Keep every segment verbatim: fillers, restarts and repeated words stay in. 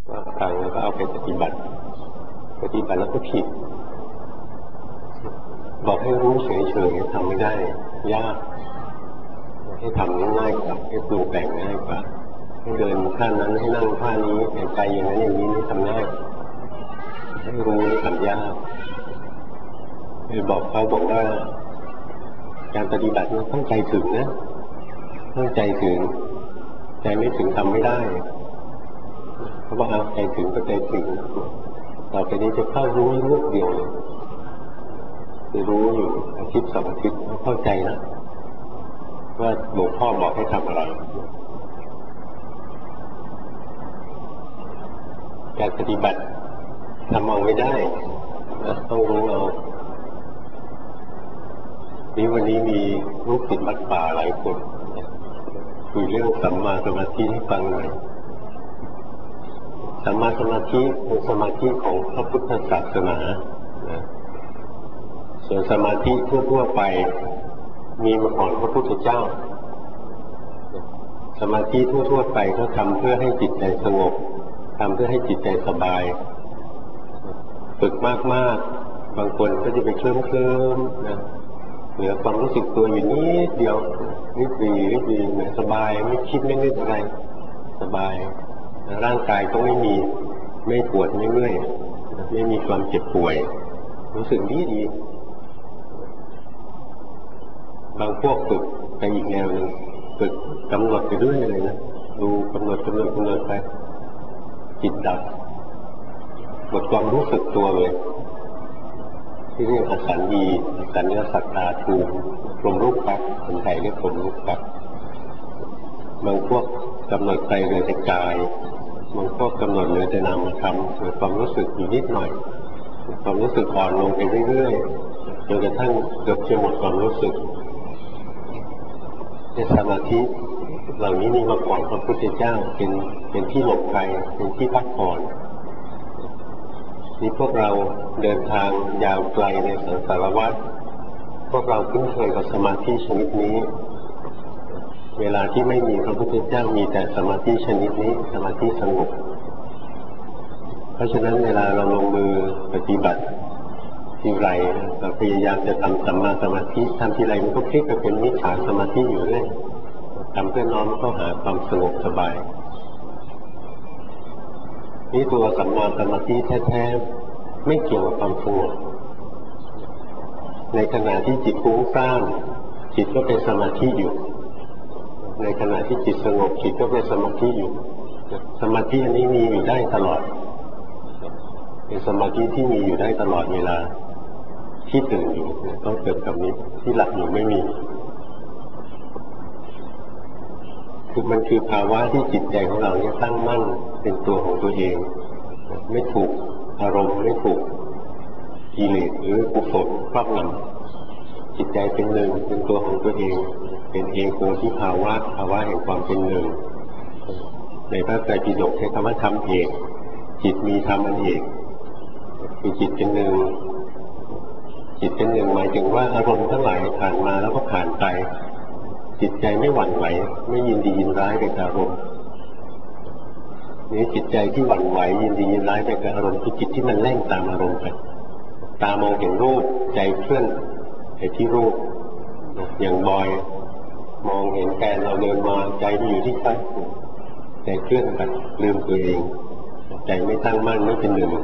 ว่าฟังแล้วก็เอาไปปฏิบัติปฏิบัติแล้วก็ผิดบอกให้รู้เฉยๆทำไม่ได้ยากให้ทำง่ายกว่าให้ปรุงแต่งง่ายกว่าให้เดินท่านั้นให้นั่งท่านี้ใจอย่างนั้นอย่างนี้นี่ทำง่ายให้รู้นี่ทำยากเลยบอกเขาบอกว่าการปฏิบัติมันต้องใจถึงนะต้องใจถึงใจไม่ถึงทำไม่ได้เขาบอกเอาใจถึงก็ใจถึงต่อไปนี้จะเข้ารู้ลูกเดียวเลยจะรู้อยู่อาทิตย์สองอาทิตย์เข้าใจนะว่าหลวงพ่อบอกให้ทำอะไรการปฏิบัติทำเอาไม่ได้ต้องรู้เอานี้วันนี้มีลูกศิษย์วัดป่าหลายคนคุยเรื่องสัมมาสมาธิให้ฟังหน่อยสัมมาสมาธิเป็นสมาธิของพระพุทธศาสนาส่วนสมาธิทั่วๆไปมีมาก่อนพระพุทธเจ้าสมาธิทั่วๆไปก็ทำเพื่อให้จิตใจสงบทำเพื่อให้จิตใจสบายฝึกมากๆบางคนก็จะไปเคลิ้มเคลิ้มนะเหลือความรู้สึกตัวอยู่นิดเดียวนิดดีนิดดีเหมือนสบายไม่คิดไม่นึกอะไรสบายร่างกายก็ไม่มีไม่ปวดไม่เมื่อยไม่มีความเจ็บป่วยรู้สึกดีดีบางพวกฝึกไปอีกแนวหนึ่งฝึกกำหนดไปเรื่อยเลยนะดูกำหนดกำหนดกำหนดไปจิตดับหมดความรู้สึกตัวเลยที่เรียกอสัญญีอสัญญาสัตตาภูมิพรหมรูปปักคนไทยเรียกพรหมรูปปักบางพวกกำหนดไปเหลือแต่กายบางพวกกำหนดเหลือแต่นามธรรมเกิดความรู้สึกอยู่นิดหน่อยความรู้สึกอ่อนลงไปเรื่อยๆจนกระทั่งเกือบจะหมดความรู้สึกในสมาธิเหล่านี้มีมาก่อนพระพุทธเจ้าเป็นเป็นที่หลบภัยเป็นที่พักผ่อนนี่พวกเราเดินทางยาวไกลในสังสารวัฏพวกเราคุ้นเคยกับสมาธิชนิดนี้เวลาที่ไม่มีพระพุทธเจ้ามีแต่สมาธิชนิดนี้สมาธิสงบเพราะฉะนั้นเวลาเราลงมือปฏิบัติทีไรเราพยายามจะทำสัมมาสมาธิทำทีไรมันก็พลิกไปเป็นมิจฉาสมาธิอยู่เรื่อยทำเพื่อน้อมเข้าหาความสงบสบายนี่ตัวสัมมาสมาธิแท้ๆไม่เกี่ยวกับความสงบในขณะที่จิตฟุ้งซ่านจิตก็เป็นสมาธิอยู่ในขณะที่จิตสงบจิตก็เป็นสมาธิอยู่สมาธิอันนี้มีอยู่ได้ตลอดเป็นสมาธิที่มีอยู่ได้ตลอดเวลาที่ตื่นอยู่ต้องเกิดกับนี้ที่หลับอยู่ไม่มีคือมันคือภาวะที่จิตใจของเราเนี่ยตั้งมั่นเป็นตัวของตัวเองไม่ถูกอารมณ์ไม่ถูกกิเลสหรือกุศลครอบงำจิตใจเป็นหนึ่งเป็นตัวของตัวเองเป็นเองโกที่ภาวะภาวะแห่งความเป็นหนึ่งในพระไตรปิฎกใช้คำว่าธรรมเอกจิตมีธรรมอันเอกคือจิตเป็นหนึ่งจิตเป็นหนึ่งหมายถึงว่าอารมณ์ทั้งหลายผ่านมาแล้วก็ผ่านไปจิตใจไม่หวั่นไหวไม่ยินดียินร้ายกับอารมณ์นี่จิตใจที่หวั่นไหวยินดียินร้ายกับอารมณ์คือจิตที่มันแล่นตามอารมณ์ไปตามองเห็นรูปใจเคลื่อนไปที่รูปอย่างบอยมองเห็นแฟนเราเดินมาใจไปอยู่ที่ใครใจเคลื่อนไปลืมตัวเองใจไม่ตั้งมั่นไม่เป็นหนึ่ง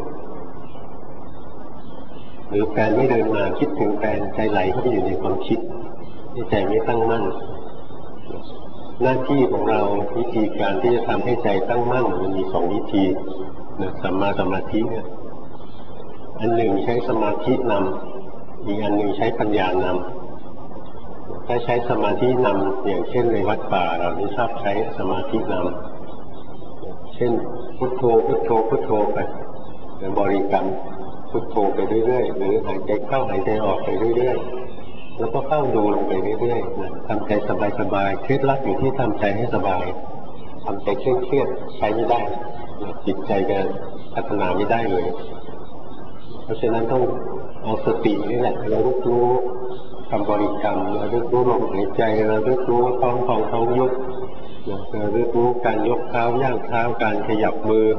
หรือแฟนไม่เดินมาคิดถึงแฟนใจไหลเข้าไปอยู่ในความคิดที่ใจไม่ตั้งมั่นหน้าที่ของเราวิธีการที่จะทำให้ใจตั้งมั่นมันมีสองวิธีนะสัมมาสมาธิเนี่ยอันหนึ่งใช้สมาธินำอีกอันหนึ่งใช้ปัญญานำถ้าใช้สมาธินำอย่างเช่นในวัดป่าเราที่ชอบใช้สมาธินำเช่นพุทโธพุทโธพุทโธไปบริกรรมพุทโธไปเรื่อยๆหรือหายใจเข้าหายใจออกไปเรื่อยๆแล้วก็เข้าดูลงไปเรื่อยๆนะทำใจสบายๆเคล็ดลับอยู่ที่ทำใจให้สบายทำใจเครียดๆใช้ไม่ได้นะจิตใจจะพัฒนาไม่ได้เลยเพราะฉะนั้นต้องเอาสตินี่แหละเรารู้รู้คำบริกรรมเรารู้รู้ลมหายใจเรารู้รู้ท้องของท้องยุบเรารู้รู้การยกเท้าย่างเท้าการขยับมือ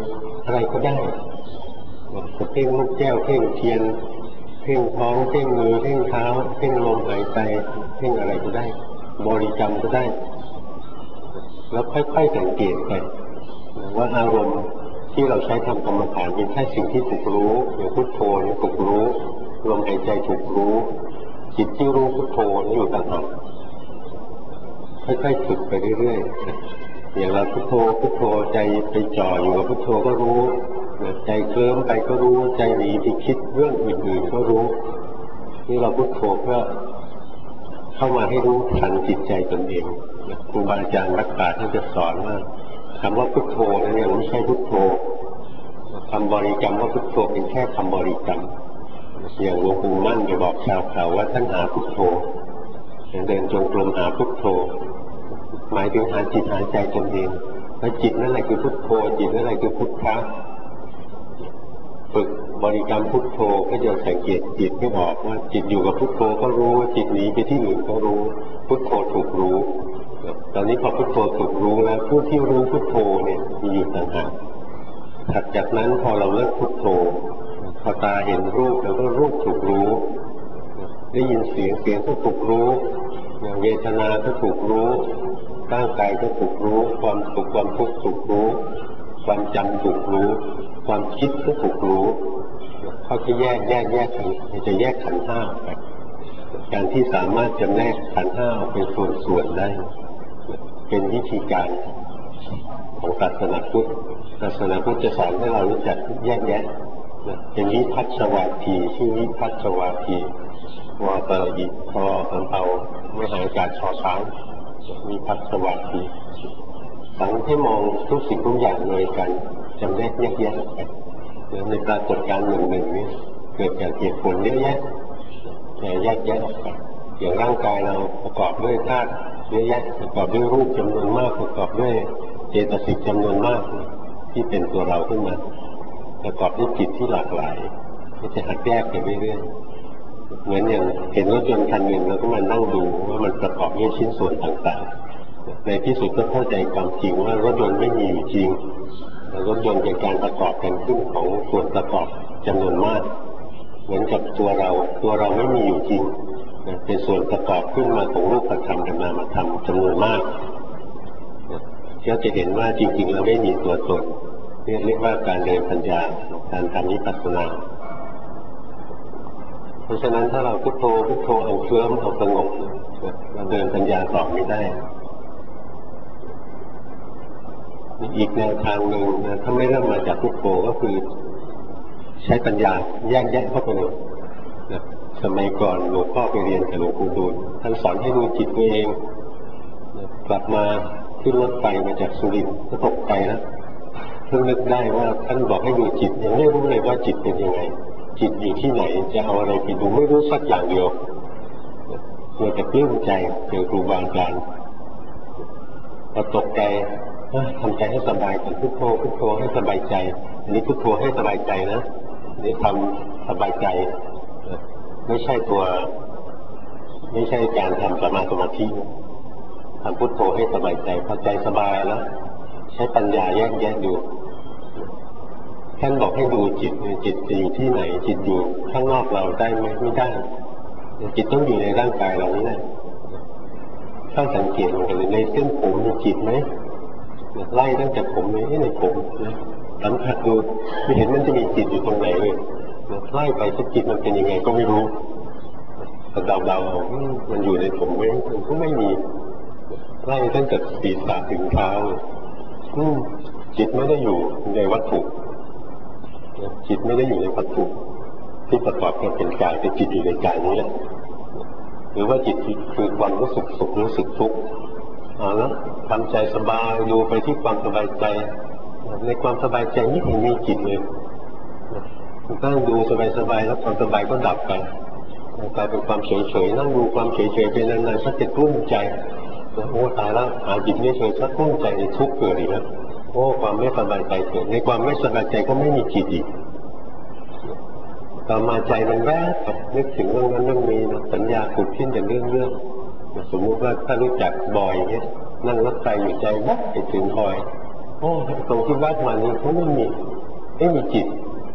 อะไรก็ได้จะเพ่งลูกแก้วเพ่งเทียนเพ่งท้องเพ่งมือเพ่งเท้าเพ่งลมหายใจเพ่งอะไรก็ได้บริกรรมก็ได้แล้วค่อยๆสังเกตไปว่าอารมณ์ที่เราใช้ทำกรรมฐานเป็นแค่สิ่งที่ถูกรู้อย่างพุทโธนี่ถูกรู้ลมหายใจถูกรู้จิตที่รู้พุทโธนี่อยู่ต่างหากค่อยๆฝึกไปเรื่อยๆอย่างเราพุทโธพุทโธใจไปจ่ออยู่กับพุทโธก็รู้ใจเคลิ้มไปก็รู้ใจหนีไปคิดเรื่องอื่นๆก็รู้นี่เราพุทโธเพื่อเข้ามาให้รู้ทันจิตใจตนเองครูบาอาจารย์รักษาท่านจะสอนว่าคำว่าพุทโธนั้นยังไม่ใช่พุทโธคำบริกรรมว่าพุทโธเป็นแค่คำบริกรรมอย่างหลวงปู่มั่นไปบอกชาวเขาว่าท่านหาพุทโธเดินจงกรมหาพุทโธหมายถึงหาจิตหาใจตนเองแล้วจิตนั่นแหละคือพุทโธจิตนั่นแหละคือพุทธะฝึกบริกรรมพุทโธก็จะสังเกตจิตให้ออกว่าจิตอยู่กับพุทโธก็รู้จิตหนีไปที่อื่นก็รู้พุทโธถูกรู้ตอนนี้พอพุทโธถูกรู้แล้วผู้ที่รู้พุทโธเนี่ยมีอยู่ต่างหากถัดจากนั้นพอเราเลิกพุทโธพอตาเห็นรูปแล้วก็รูปถูกรู้ได้ยินเสียงเสียงก็ถูกรู้เวทนาก็ถูกรู้ร่างกายก็ถูกรู้ความสุขความทุกข์ถูกรู้ความจำถูกรู้ความคิดก็ถูกรู้เขาจะแยกแยกแยกกันจะแยกขันธ์ห้าออกไปการที่สามารถจำแนกขันธ์ห้าออกเป็นส่วนๆได้เป็นวิธีการของศาสนาพุทธศาสนาพุทธจะสอนให้เรารู้จักแยกแยะเป็นวิพัฒชวาทีชื่อวิพัฒชวาทีวอตะอีพอสำเภาไม่หายการชอช้างวิพัฒชวาทีสั่งให้มองทุกสิ่งทุกอย่างเลยกันจำแนกแยกแยะไปในปรากฏการณ์หนึ่งหนึ่งนี้เกิดจากเหตุผลเยอะแยะแต่แยกแยะออกไปอย่างร่างกายเราประกอบด้วยธาตุเยอะแยะประกอบด้วยรูปจำนวนมากประกอบด้วยเจตสิกจำนวนมากที่เป็นตัวเราขึ้นมาประกอบด้วยจิตที่หลากหลายก็จะหัดแยกไปเรื่อยๆเหมือนอย่างเห็นรถยนต์คันหนึ่งแล้วก็มานั่งดูว่ามันประกอบด้วยชิ้นส่วนต่างๆในที่สุดก็เข้าใจความจริงว่ารถยนต์ไม่มีอยู่จริงรถยนต์เป็นการประกอบกันขึ้นของส่วนประกอบจำนวนมากเหมือนกับตัวเราตัวเราไม่มีอยู่จริงเป็นส่วนประกอบขึ้นมาของรูปธรรมกับนามธรรมจำนวนมากก็จะเห็นว่าจริงๆเราไม่มีตัวตนเรียกว่าการเดินปัญญาการทำวิปัสสนาเพราะฉะนั้นถ้าเราพุทโธพุทโธเอาเคลิ้มเอาสงบเราเดินปัญญาต่อไม่ได้อีกแนวทางหนึ่งนะถ้าไม่เริ่มมาจากพุทโธก็คือใช้ปัญญาแยกแยะเข้าไปเลยนะสมัยก่อนหลวงพ่อไปเรียนกับหลวงปู่ดูลท่านสอนให้ดูจิตตัวเองนะกลับมาขึ้นรถไฟมาจากสุรินทร์ก็ตกใจนะเพิ่งนึกได้ว่าท่านบอกให้ดูจิตยังไม่รู้เลยว่าจิตเป็นยังไงจิตอยู่ที่ไหนจะเอาอะไรไปดูไม่รู้สักอย่างเดียวมัวแต่ปลื้มใจเจอครูบาอาจารย์พอตกใจทำใจให้สบายก่อนพุทโธพุทโธให้สบายใจอันนี้พุทโธให้สบายใจนะนี่ทำสบายใจไม่ใช่ตัวไม่ใช่การทำสมาสมาธิทำพุทโธให้สบายใจพอใจสบายแล้วใช้ปัญญาแยกแยะดูท่านบอกให้ดูจิตจิตจะอยู่ที่ไหนจิตอยู่ข้างนอกเราได้ไหมไม่ได้จิตต้องอยู่ในร่างกายเรานี่แหละต้องสังเกตลงไปในเส้นผมมีจิตไหมไล่ตั้งแต่ผมเลยในผมนะสัมผัสดูไม่เห็นมันจะมีจิตอยู่ตรงไหนเลยไล่ไปที่จิตมันเป็นยังไงก็ไม่รู้แต่เดาๆมันอยู่ในผมไหมมันก็ไม่มีไล่ตั้งแต่ศีรษะถึงเท้าจิตไม่ได้อยู่ในวัตถุจิตไม่ได้อยู่ในวัตถุที่ประกอบกันเป็นกายแต่จิตอยู่ในกายนี้แหละหรือว่าจิตคือความรู้สึกสุขรู้สึกทุกข์เอาละทำใจสบายดูไปที่ความสบายใจในความสบายใจไม่เห็นมีจิตเลยนั่งดูสบายๆแล้วความสบายก็ดับไปกลายเป็นความเฉยๆนั่งดูความเฉยๆไปนานๆสักจะกลุ้มใจโอ้ตายแล้วหาจิตไม่เฉยสักกลุ้มใจในทุกข์เกิดอีกแล้วโอ้ความไม่สบายใจเกิดในความไม่สบายใจก็ไม่มีจิตอีกต่อมาใจมันแวบนึกถึงเรื่องนั้นเรื่องนี้นะสัญญาผุดขึ้นจากเรื่องเรื่องสมมุติว่าถ้ารู้จักบอยเนี้ยนั่งรถไฟอยู่ใจวัดไปถึงบอยโอ้ตรงที่วัดมานี่เขาไม่มีไม่มีจิต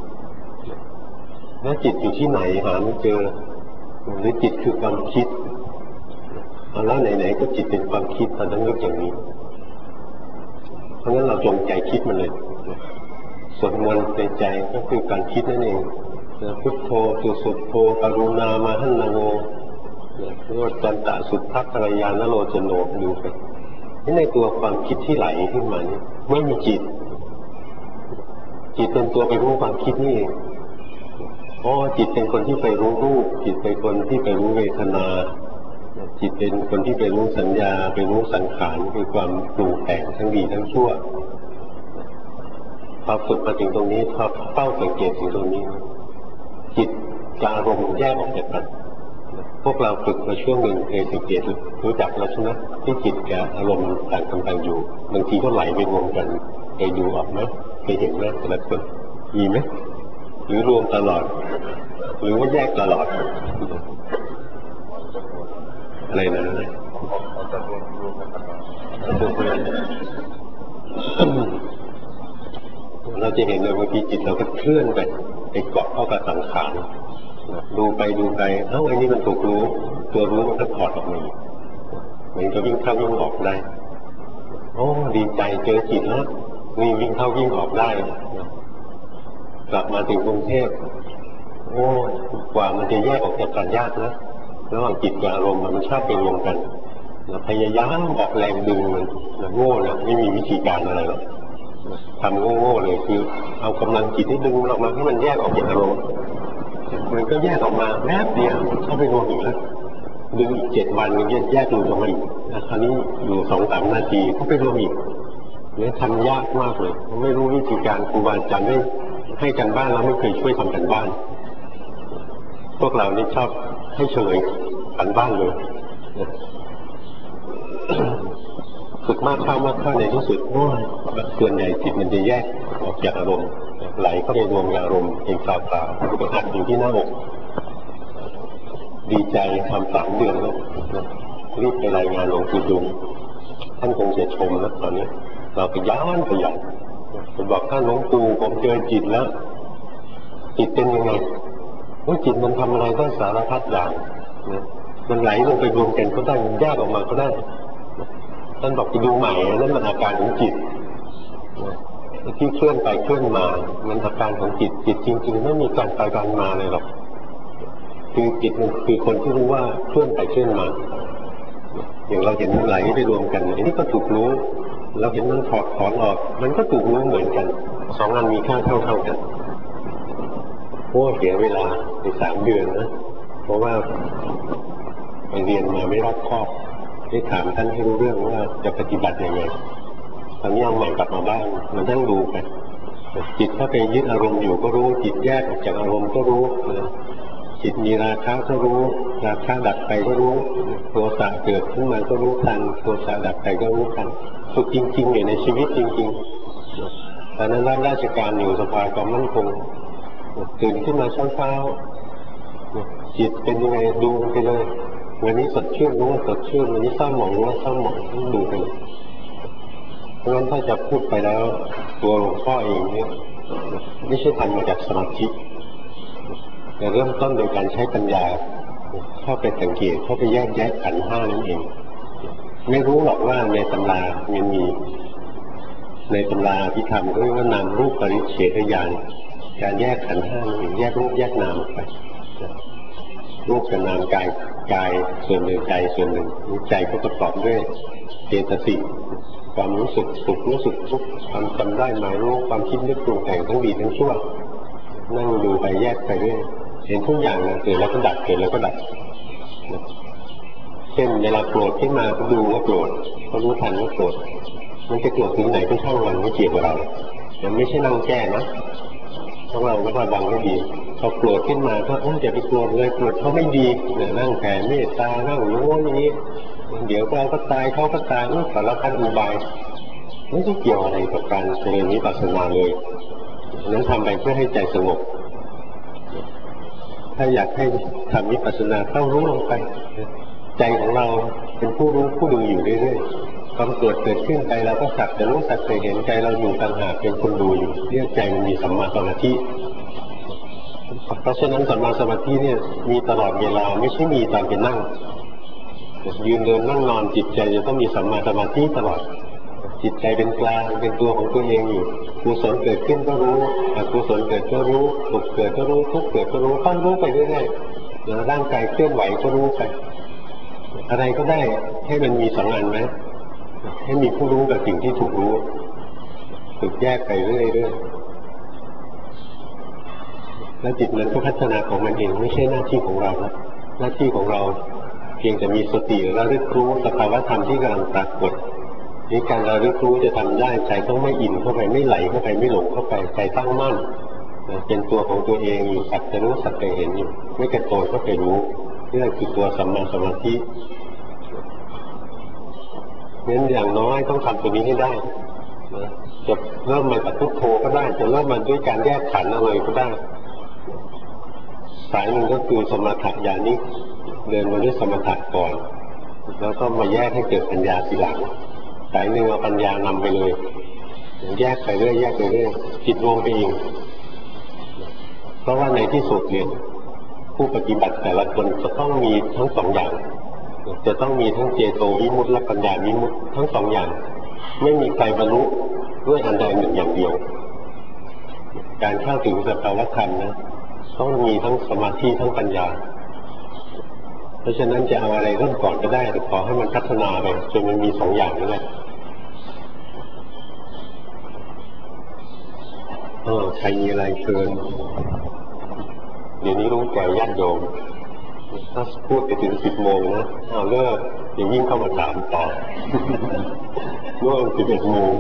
แล้วจิตอยู่ที่ไหนหาไม่เจอหรือจิตคือความคิดเอาแล้วไหนๆก็จิตเป็นความคิดเราต้องยกอย่างนี้เพราะงั้นเราจงใจคิดมันเลยสวดมนต์ในใจก็คือการคิดนั่นเองพุทโธสุสุโธกรุณามาหันนาโมโนจันตะสุทธักขรยานโรจโนดูไปในตัวความคิดที่ไหลขึ้นมานี่ไม่มีจิตจิตเป็นตัวไปรู้ความคิดนี่เองอ๋อจิตเป็นคนที่ไปรู้รูปจิตเป็นคนที่ไปรู้เวทนาจิตเป็นคนที่ไปรู้สัญญาไปรู้สังขารคือความปรุงแต่งทั้งดีทั้งชั่วพอฝึกมาถึงตรงนี้พอเฝ้าสังเกตถึงตรงนี้จิตกับอารมณ์แยกออกจากกันพวกเราฝึกมาช่วงหนึ่งเคยสังเกตรู้จักแล้วใช่ไหมที่จิตกับอารมณ์ต่างกันต่างอยู่บางทีก็ไหลไปรวมกันเคยดูออกไหมเคยเห็นไหมแต่ละคนมีไหมหรือรวมตลอดหรือว่าแยกตลอดอะไรนะเราจะเห็นเลยบางทีจิตเราก็เคลื่อนไปไปเกาะเข้ากับสังขารดูไปดูไปเอ้าไอ้นี่มันถูกรู้ตัวรู้มันก็ถอดออกมาเหมือนกับวิ่งเข้าวิ่งออกได้โอ้ดีใจเจอจิตแล้วนี่วิ่งเข้าวิ่งออกได้กลับมาถึงกรุงเทพโอ้กว่ามันจะแยกออกจากกันยากนะระหว่างจิตกับอารมณ์มันชอบไปรวมกันเราพยายามออกแรงดึงมันโง่เนี่ยไม่มีวิธีการอะไรหรอกทำโง่ๆเลยคือเอากำลังจิตที่ดึงออกมาให้มันแยกออกจากอารมณ์มันก็แยกออกมาแป๊บเดียวเข้าไปรวมอีกแล้วดึงอีกเจ็ดวันมันแยกหลุดออกมาอีกคราวนี้อยู่สองสามนาทีก็ไปรวมอีกเนี่ยทำยากมากเลยไม่รู้วิธีการครูบาอาจารย์ให้ให้กันบ้านแล้วไม่เคยช่วยทำกันบ้านพวกเรานี่ชอบให้เฉลยกันบ้านเลยฝึกมากเข้ามากเข้าในที่สุดโอ้ยส่วนใหญ่จิตมันจะแยกออกจากอารมณ์ไหลเข้าไปรวมกับอารมณ์เองเปล่าๆก็หัดอยู่ที่หน้าอกดีใจทำสามเดือนแล้วรีบไปรายงานหลวงปู่ดุลท่านคงจะชมแล้วตอนนี้เราไปย้อนไปย้อนผมบอกท่านหลวงปู่ผมเจอจิตแล้วจิตเป็นยังไงว่าจิตมันทำอะไรได้สารพัดอย่างมันไหลลงไปรวมกันก็ได้มันแยกออกมาก็ได้ท่านบอกไปดูใหม่นั่นมันอาการของจิตที่เคลื่อนไปเคลื่อนมามันอาการของจิตจิตจริงๆไม่มีการไปการมาเลยหรอกคือจิตมันคือคนที่รู้ว่าเคลื่อนไปเคลื่อนมาอย่างเราเห็นมันไหลไปรวมกันอันนี้ก็ถูกรู้เราเห็นมันถอดถอนออกมันก็ถูกรู้เหมือนกันสองอันมีค่าเท่าเท่ากันโอ้เสียเวลาไปสามเดือนนะเพราะว่าไปเรียนมาไม่รอบคอบได้ถามท่านให้รู้เรื่องว่าจะปฏิบัติยังไงตอนนี้เอาใหม่กลับมาบ้านมันนั่งดูไปจิตถ้าไปยึดอารมณ์อยู่ก็รู้จิตแยกออกจากอารมณ์ก็รู้จิตมีราคะก็รู้ราคะดับไปก็รู้โทสะเกิดขึ้นมาก็รู้ทันโทสะดับไปก็รู้ทันฝึกจริงๆอยู่ในชีวิตจริงๆตอนนั้นรับราชการอยู่สภาความมั่นคงตื่นขึ้นมาเช้าๆจิตเป็นยังไงดูไปเลยวันนี้สดชื่นรู้ว่าสดชื่นวันนี้เศร้าหมองรู้ว่าเศร้าหมองดูไปเลยเพราะฉะนั้นถ้าจะพูดไปแล้วตัวหลวงพ่อเองเนี่ยไม่ใช่ทำมาจากสมาธิแต่เริ่มต้นโดยการใช้ปัญญาเข้าไปสังเกตเข้าไปแยกแยะขันธ์ห้านั่นเองไม่รู้หรอกว่าในตำรามันมีในตำราที่ทำเรียกว่านามรูปปริเฉทญาณการแยกขันธ์ห้านั่นเองแยกรูปแยกนามไปรูปกับนามกายกายส่วนหนึ่งใจส่วนหนึ่งใจก็ประกอบด้วยเจตสิกความรู้สึกสุขรู้สึกทุกข์ความจำได้หมายรู้ความคิดนึกปรุงแต่งทั้งดีทั้งชั่วนั่งดูไปแยกไปเรื่อยเห็นทุกอย่างนะเกิดแล้วก็ดับเกิดแล้วก็ดับเช่นเวลาโกรธขึ้นมาก็ดูว่าโกรธก็รู้ทันว่าโกรธมันจะโกรธถึงไหนก็ช่างมันไม่เกี่ยวกับเรามันไม่ใช่นั่งแก้นะพวกเราก็ระวังให้ดีพอโกรธขึ้นมาก็อย่าไปโกรธเลยโกรธเขาไม่ดีเนี่ยนั่งแผ่เมตตานั่งโน้นอย่างนี้เดี๋ยวเราก็ตายเขาก็ตายนี่สารพัดอุบายไม่ได้เกี่ยวอะไรกับการเจริญวิปัสสนาเลยนั้นทำไปเพื่อให้ใจสงบถ้าอยากให้ทำวิปัสสนาเข้ารู้ลงไปใจของเราเป็นผู้รู้ผู้ดูอยู่เรื่อยๆความโกรธเกิดขึ้นใจเราก็สักแต่รู้สักแต่เห็นใจเราอยู่ต่างหากเป็นคนดูอยู่เรียกใจมันมีสัมมาสมาธิเพราะฉะนั้นสัมมาสมาธิเนี่ยมีตลอดเวลาไม่ใช่มีตอนไปนั่งยืนเดินนั่งนอนจิตใจจะต้องมีสัมมาสมาธิตลอดจิตใจเป็นกลางเป็นตัวของตัวเองอยู่กุศลเกิดขึ้นก็รู้อกุศลเกิดก็รู้สุขเกิดก็รู้ทุกข์เกิดก็รู้ต้องรู้ไปเรื่อยๆแล้วร่างกายเคลื่อนไหวก็รู้ไปอะไรก็ได้ให้มันมีสองอันไหมให้มีผู้รู้กับสิ่งที่ถูกรู้ฝึกแยกไปเรื่อยๆแล้วจิตมันก็พัฒนาของมันเองไม่ใช่หน้าที่ของเรานะหน้าที่ของเราเพียงแต่มีสติระลึกรู้สภาวะธรรมที่กำลังปรากฏนี่การระลึกรู้จะทำได้ใจต้องไม่อินเข้าไปไม่ไหลเข้าไปไม่หลงเข้าไปใจตั้งมั่นเป็นตัวของตัวเองอยู่สักแต่รู้สักแต่เห็นอยู่ไม่กระโดดเข้าไปรู้นี่แหละคือตัวสัมมาสมาธิงั้นอย่างน้อยต้องทำตัวนี้ให้ได้จะเริ่มมาจากพุทโธก็ได้จะเริ่มมาด้วยการแยกขันธ์อะไรก็ได้สายหนึ่งก็คือสมถะญาณิกเดินมาด้วยสมถะก่อนแล้วก็มาแยกให้เกิดปัญญาทีหลังสายหนึ่งเอาปัญญานำไปเลยแยกไปเรื่อยแยกไปเรื่อยจิตรวมไปเองเพราะว่าในที่สุดเนี่ยผู้ปฏิบัติแต่ละคนจะต้องมีทั้งสองอย่างจะต้องมีทั้งเจโตวิมุตติและปัญญาวิมุตติทั้งสองอย่างไม่มีใครบรรลุด้วยอันใดหนึ่งอย่างเดียวการเข้าถึงสภาวะธรรมนะต้องมีทั้งสมาธิทั้งปัญญาเพราะฉะนั้นจะเอาอะไรเริ่มก่อนก็ได้แต่ขอให้มันพัฒนาไปจนมันมีสองอย่างนั่นแหละเออใครมีอะไรเชิญเดี๋ยวนี้รู้แก่ญาติโยมถ้าพูดไปถึงสิบโมงนะเอาเลิกอย่ายิ่งเข้ามาถามต่อร่วมสิบเอ็ดโมง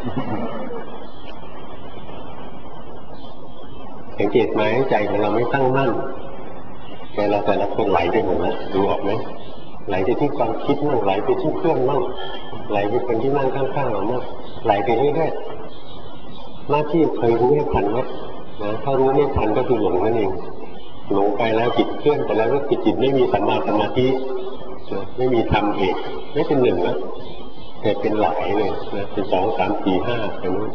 สังเกตไหมใจของเราไม่ตั้งมั่นใจเราแต่ละคนไหลไปหมดแล้วดูออกไหมไหลไปที่ความคิดมั่งไหลไปที่เพื่อนมั่งไหลไปคนที่นั่งข้างๆเรามั่งไหลไปเรื่อยๆหน้าที่เคยรู้ให้ทันไหมนะถ้ารู้ไม่ทันก็คือหลงนั่นเองหลงไปแล้วจิตเคลื่อนไปแล้วก็จิตไม่มีสัมมาสมาธิไม่มีธรรมเอกไม่เป็นหนึ่งนะแต่เป็นหลายเลยนะเป็นสองสามสี่ห้าเป็นนู้น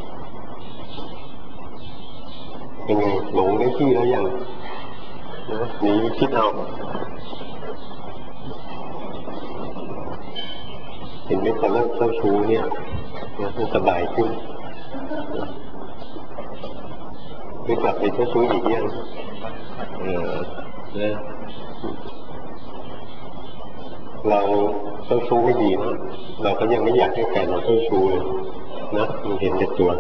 เป็นไงหลงได้ที่แล้วยังนะนี่คิดเอาเห็นไหมพอเริ่มเจ้าชู้เนี่ยมันสบายขึ้นไม่กลับไปเจ้าชู้อีกยังเออนะเราเจ้าชู้ไม่ดีนะเราก็ยังไม่อยากให้แฟนเราเจ้าชู้เลยนะมันเห็นแต่ตัว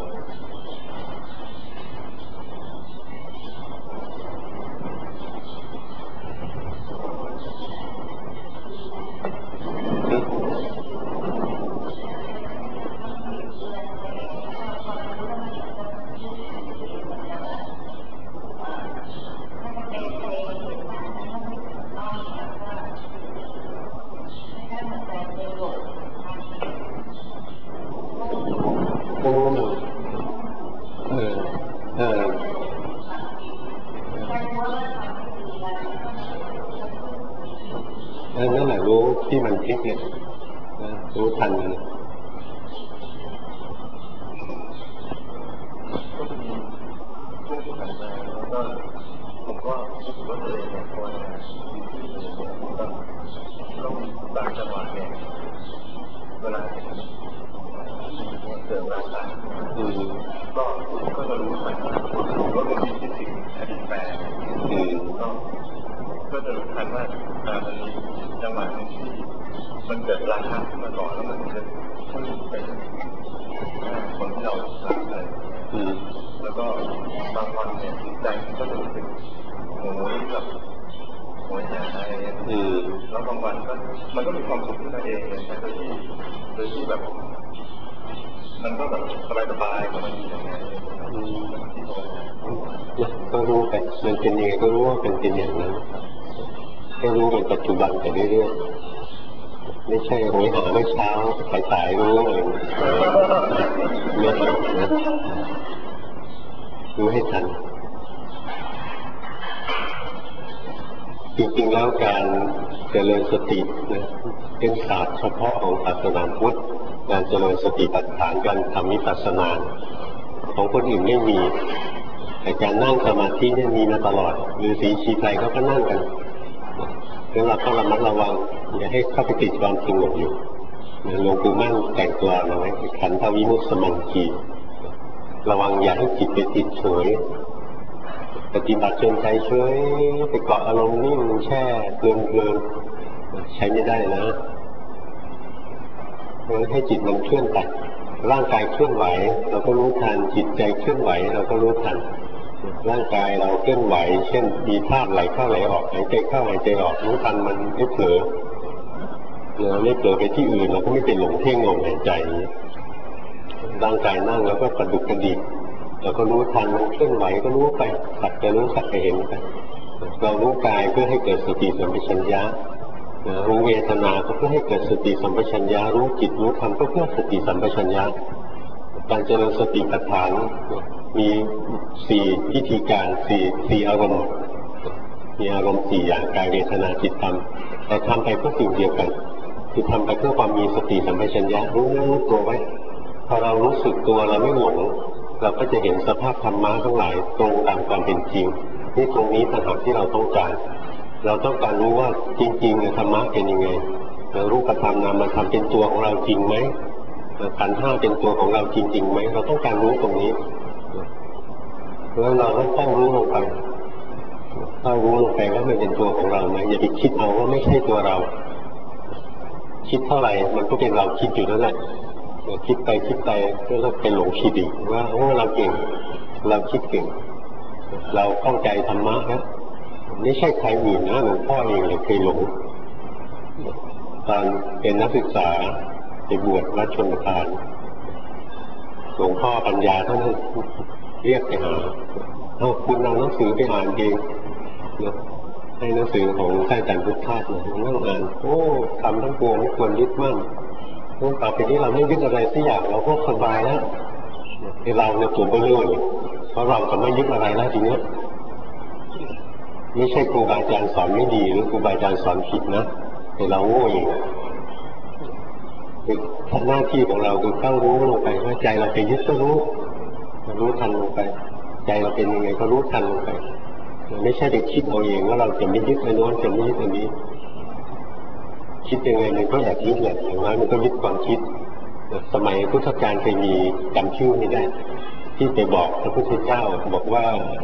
นั่นแหละรู้ที่มันพลิกเนี่ยรู้ทันมันผมก็รู้สึกว่าตัวเองเนี่ยควรต้องบางจังหวะเนี่ยเวลาเกิดราคาก็ก็จะรู้ไปว่าเป็นสิ่งที่สิ่งอดีตแปลก็ก็จะรู้ทันว่ามันมีจังหวะที่มันเกิดราคาขึ้นมาก่อนแล้วมันจะขึ้นเป็นคนที่เรารักเลยแล้วก็บางวันเนี่ยจิตใจก็จะรู้สึกโหยกับโหยหาอะไรแล้วบางวันก็มันก็มีความสุขขึ้นมาเองเลยโดยที่โดยที่แบบมันก็แบบสบายๆของมันอย่างเงี้ยก็รู้ไปมันเป็นยังไงก็รู้ว่าเป็นเป็นอย่างนั้นก็รู้เป็นปัจจุบันไปเรื่อยๆไม่ใช่โหยหาเมื่อเช้าสายๆรู้อะไรไม่ใช่นะรู้ให้ทันจริงๆแล้วการเจริญสตินะเป็นศาสตร์เฉพาะของศาสนาพุทธการเจริญสติปัฏฐานการทำวิปัสสนาของคนอื่นไม่มีแต่การนั่งสมาธิเนี่ยมีมาตลอดหรือสีชีไพรเขาก็นั่งกันแล้วเราก็ระมัดระวังอย่าให้เข้าไปติดความสงบอยู่หลวงปู่มั่นแต่งตัวเอาไว้ขันธวิมุตติสมังคีระวังอย่าให้จิตไปติดเฉยปฏิบัติจนใจเฉยไปเกาะอารมณ์นิ่งแช่เพลินเพลินใช้ไม่ได้นะเพราะให้จิตมันเคลื่อนไปร่างกายเคลื่อนไหวเราก็รู้ทันจิตใจเคลื่อนไหวเราก็รู้ทันร่างกายเราเคลื่อนไหวเช่นมีธาตุไหลเข้าไหลออกหายใจเข้าหายใจออกรู้ทันมันไม่เผลอเราไม่เผลอไปที่อื่นเราก็ไม่ไปหลงเพ่งลมหายใจร่างกายนั่งแล้วก็กระดุกกระดิกเราก็รู้ทันมันเคลื่อนไหวก็รู้ไปสักแต่รู้สักแต่เห็นไปเรารู้กายเพื่อให้เกิดสติสัมปชัญญะรู้เวทนาก็เพื่อให้เกิดสติสัมปชัญญะรู้จิตรู้ธรรมก็เพื่อสติสัมปชัญญะการเจริญสติปัฏฐานมีสี่วิธีการสี่สี่อารมณ์มีอารมณ์สี่อย่างกายเวทนาจิตธรรมแต่ทำไปเพื่อสิ่งเดียวกันคือทำไปเพื่อความมีสติสัมปชัญญะรู้รู้ตัวไว้พอเรารู้สึกตัวเราไม่หลงเราก็จะเห็นสภาพธรรมะทั้งหลายตรงตามความเป็นจริงนี่ตรงนี้ต่างหากที่เราต้องการเราต้องการรู้ว่าจริงๆธรรมะเป็นยังไงรูปธรรมนามธรรมเป็นตัวของเราจริงไหมขันธ์ห้าเป็นตัวของเราจริงๆไหมเราต้องการรู้ตรงนี้แล้วเราก็ต้องรู้ลงไปถ้ารู้ลงไปว่ามันเป็นตัวของเราไหมอย่าไปคิดเอาว่าไม่ใช่ตัวเราคิดเท่าไหร่มันก็เป็นเราคิดอยู่นั่นแหละคิดไปคิดไปก็เราเป็นหลงคิดอีกว่าโอ้เราเก่งเราคิดเก่งเราเข้าใจธรรมะนะไม่ใช่ใครอื่นนะหลวงพ่อเองเลยเคยหลงตอนเป็นนักศึกษาไปบวชวัดชนประทานหลวงพ่อปัญญาท่านเรียกไปหาเอ้าคุณเอาหนังสือไปอ่านเองให้หนังสือของท่านอาจารย์พุทธาสเนี่ยนั่งอ่านโอ้ทำทั้งปวงไม่ควรยึดมั่นต่อไปนี้เราไม่ยึดอะไรสักอย่างเราก็สบายแล้วไอ้เราเนี่ยตัวเบลอเลยเพราะเราจะไม่ยึดอะไรแล้วทีนี้ไม่ใช่ครูบาอาจารย์สอนไม่ดีหรือครูบาอาจารย์สอนผิดนะแต่เราโง่เองหน้าที่ของเราคือเข้ารู้ลงไปว่าใจเราไปยึดก็รู้รู้ทันลงไปใจเราเป็นยังไงก็รู้ทันลงไปไม่ใช่ไปคิดเอาเองว่าเราจะไม่ยึดไอ้โน้นจะไม่ยึดอันนี้คิดยังไงมันก็อยากยึดแหละอย่างน้อยมันก็ยึดความคิดสมัยพุทธกาลเคยมีจำชื่อไม่ได้ที่ไปบอกพระพุทธเจ้าบอกว่า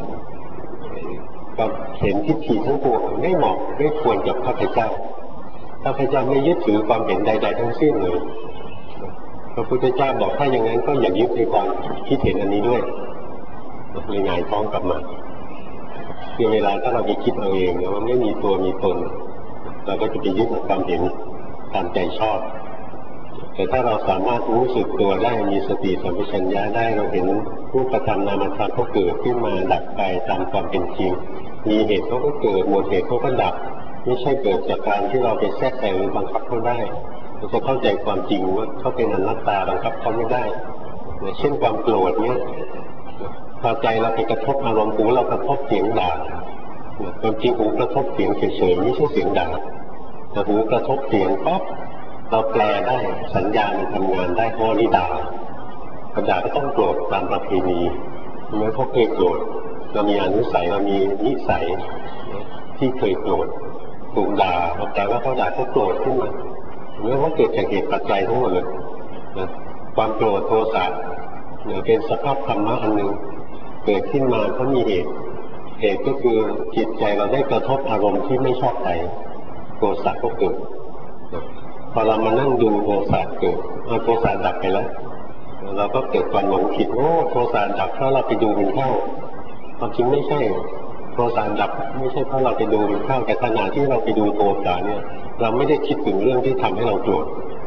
ความเห็นทิฏฐิทั้งปวงไม่เหมาะไม่ควรกับข้าพเจ้าข้าพเจ้าไม่ยึดถือความเห็นใดๆทั้งสิ้นเลยพระพุทธเจ้าบอกถ้าอย่างนั้นก็อย่ายึดในความคิดเห็นอันนี้ด้วยเลยหงายท้องกลับมาคือเวลาถ้าเราไปคิดเอาเองว่าไม่มีตัวมีตนเราก็จะไปยึดกับความเห็นตามใจชอบแต่ถ้าเราสามารถรู้สึกตัวได้มีสติสัมปชัญญะได้เราเห็นรูปธรรมนามธรรมเขาเกิดขึ้นมาดับไปตามความเป็นจริงมีเหตุเขาก็เกิดหมดเหตุเขาก็ดับไม่ใช่เกิดจากการที่เราไปแทรกแต่งหรือบังคับเขาได้เราจะเข้าใจความจริงว่าเขาเป็นอนัตตาบังคับเขาไม่ได้เช่นความโกรธเนี้ยพอใจเราไปกระทบอารมณ์หูเรากระทบเสียงด่าความจริงหูกระทบเสียงเฉยๆไม่ใช่เสียงด่าแต่หูกระทบเสียงปั๊บเราแปลได้สัญญามันทำงานได้เพราะนี่ด่ากระดาษก็ต้องโกรธตามประเพณีเมื่อเขาเคยโกรธเรามีอนุสัยเรามีนิสัยที่เคยโกรธถูกด่าแต่ว่าเขาด่าเขาโกรธขึ้นมาเมื่อเขาเกิดจากเหตุปัจจัยทั้งหมดเลยนะความโกรธโทสะเนี่ยเป็นสภาพธรรมะอันหนึ่งเกิดขึ้นมาเพราะมีเหตุเหตุก็คือจิตใจเราได้กระทบอารมณ์ที่ไม่ชอบใจโทสะก็เกิดพอเรามานั่งดูโทสะเกิดโทสะดับไปแล้วเราก็เกิดความหลงผิดโอ้โทสะดับเพราะเราไปดูมันเข้าความจริงไม่ใช่โทสะดับไม่ใช่เพราะเราไปดูมันเข้าแต่ขณะที่เราไปดูโทสะเนี่ยเราไม่ได้คิดถึงเรื่องที่ทำให้เราโกรธ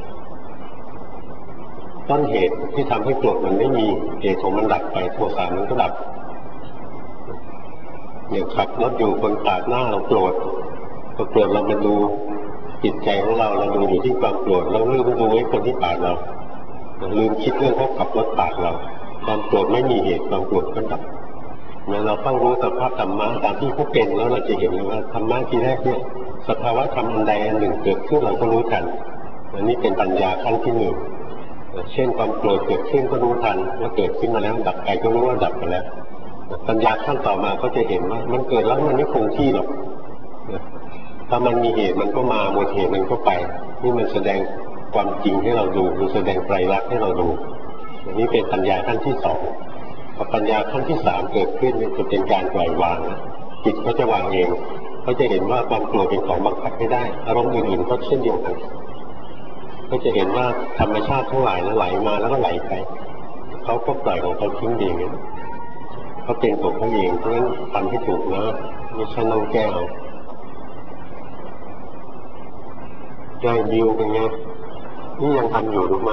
ต้นเหตุที่ทำให้โกรธมันไม่มีเหตุของมันดับไปโทสะมันก็ดับอย่างขับรถอยู่คนปาดหน้าเราโกรธพอโกรธเรามาดูจิตใจของเราเราดูอยู่ที่ความโกรธเราลืมดูไอ้คนที่ปาดเราลืมคิดเรื่องเขาขับรถปาดเราความโกรธไม่มีเหตุความโกรธก็ดับเมื่อเราต้องรู้สภาพธรรมะตามที่เขาเป็นแล้วเราจะเห็นเลยว่าธรรมะที่แรกเนี่ยสภาวะธรรมอันใดอันหนึ่งเกิดขึ้นเราก็รู้ทันอันนี้เป็นปัญญาขั้นที่หนึ่งเช่นความโกรธเกิดขึ้นก็รู้ทันว่าเกิดขึ้นมาแล้วดับไปก็รู้ว่าดับไปแล้วปัญญาขั้นต่อมาก็จะเห็นว่ามันเกิดแล้วมันไม่คงที่หรอกถ้ามันมีเหตุมันก็มาหมดเหตุมันก็ไปนี่มันแสดงความจริงให้เราดูมันแสดงไตรลักษณ์ให้เราดูอันนี้เป็นปัญญาขั้นที่สองพอปัญญาขั้นที่สามเกิดขึ้นจะเป็นการปล่อยวางจิตก็จะวางเองเขาจะเห็นว่าความกลัวเป็นของบังคับไม่ได้อารมณ์อื่นๆก็เช่นเดียวกันก็จะเห็นว่าธรรมชาติทั้งหลายนั้นไหลมาแล้วก็ไหลไปเขาก็ปล่อยของเขาทิ้งเองเขาเป็นของเขาเองเพราะฉะนั้นทำให้ถูกนะไม่ใช่นั่งแก้เอาใจดิวเป็นไงนี่ยังทำอยู่ถูกไหม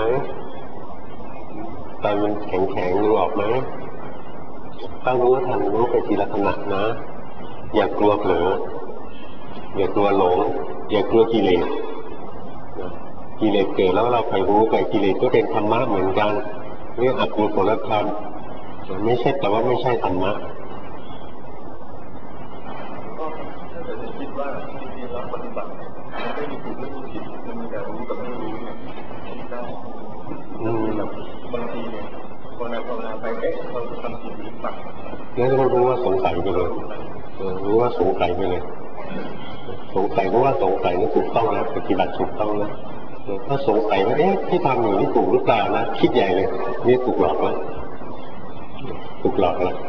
ใจมันแข็งแข็งรู้ออกไหมต้องรู้ทันรู้ไปทีละขณะนะอย่ากลัวเผลออย่ากลัวหลงอย่ากลัวกิเลสกิเลสเกิดแล้วเราไปรู้ไปกิเลสก็เป็นธรรมะเหมือนกันเรื่องอกุศลธรรมไม่ใช่แต่ว่าไม่ใช่ธรรมะก็ถ้าเกิดคิดว่าจริงๆแล้วปฏิบัติมันไม่มีถูกไม่มีผิดมันมีแต่รู้กับไม่รู้เนี่ยได้อืมแบบบางทีเนี่ยภาวนาภาวนาไปเอ๊ะเราทำผิดหรือเปล่าแล้วก็รู้ว่าสงสัยไปเลยรู้ว่าสงสัยไปเลยสงสัยรู้ว่าสงสัยนี่ถูกต้องแล้วปฏิบัติถูกต้องแล้วถ้าสงสัยว่าเอ๊ะที่ทำอยู่นี่ถูกหรือเปล่านะคิดใหญ่เลยนี่ถูกหลอกแล้วถูกหลอกแล้ว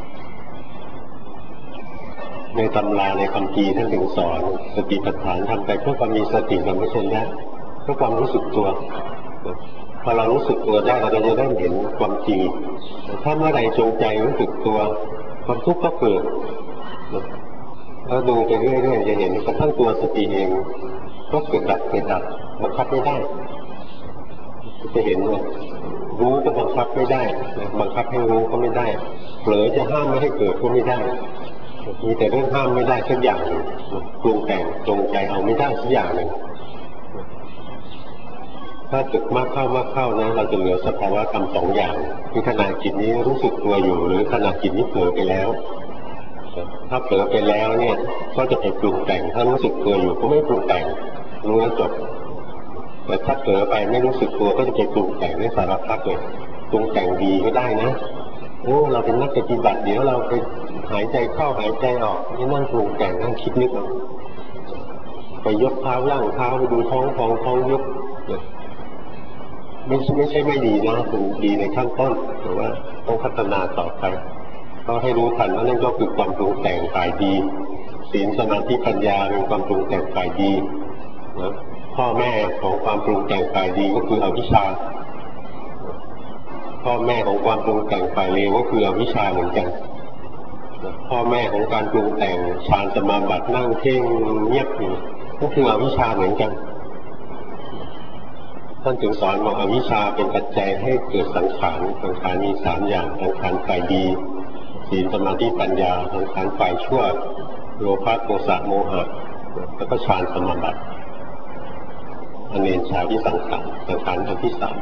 ในตำราในคำพีท่านถึงสอนสติปัฏฐานทำไปเพื่อความมีสติสัมปชัญญะเพื่อความรู้สึกตัวพอเรารู้สึกตัวได้เราจะได้เห็นความจริงถ้าเมื่อใดจงใจรู้สึกตัวความทุกข์ก็เกิดแล้วดูไปเรื่อยๆจะเห็นกระทั่งตัวสติเองก็เกิดดับเกิดดับบังคับไม่ได้จะเห็นว่ารู้ก็บังคับไม่ได้บังคับให้รู้ก็ไม่ได้เผลอจะห้ามไม่ให้เกิดก็ไม่ได้มีแต่เรื่องห้ามไม่ได้สักอย่างปรุงแต่งจงใจเอาไม่ได้สักอย่างหนึ่งถ้าตึกมากเข้ามากเข้านะเราจะเหลือสภาวะธรรมสองอย่างคือขณะจิตนี้รู้สึกตัวอยู่หรือขณะจิตนี้เผลอไปแล้วถ้าเผลอไปแล้วเนี่ยก็จะไปปรุงแต่งถ้ารู้สึกตัวอยู่ก็ไม่ปรุงแต่งรู้แล้วจบแต่ถ้าเผลอไปไม่รู้สึกตัวก็จะไปปรุงแต่งในสารพัดเลยปรุงแต่งดีก็ได้นะโอ้เราเป็นนักปฏิบัติเดี๋ยวเราไปหายใจเข้าหายใจออกนี่นั่งปรุงแต่งนั่งคิดนึกไปยกเท้าย่างเท้าไปดูท้องท้องท้องยกไม่ไม่ใช่ไม่ดีนะถึงดีในขั้นต้นแต่ว่าต้องพัฒนาต่อไปก็ให้รู้ทันว่านั่นก็คือความปรุงแต่งฝ่ายดีศีลสมาธิปัญญาเป็นความปรุงแต่งฝ่ายดีนะพ่อแม่ของความปรุงแต่งฝ่ายดีก็คืออวิชชาพ่อแม่ของความปรุงแต่งฝ่ายเลวก็คืออวิชชาเหมือนกันพ่อแม่ของการปรุงแต่งฌานสมาบัตินั่งเพ่งเงียบอยู่ก็คืออวิชชาเหมือนกันท่านถึงสอนว่าอวิชชาเป็นปัจจัยให้เกิดสังขารสังขารมีสามอย่างสังขารฝ่ายดีศีลสมาธิปัญญาสังขารฝ่ายชั่วโลภะโทสะโมหะแล้วก็ฌานสมาบัติอเนชาที่สังขารสังขารอันที่สาม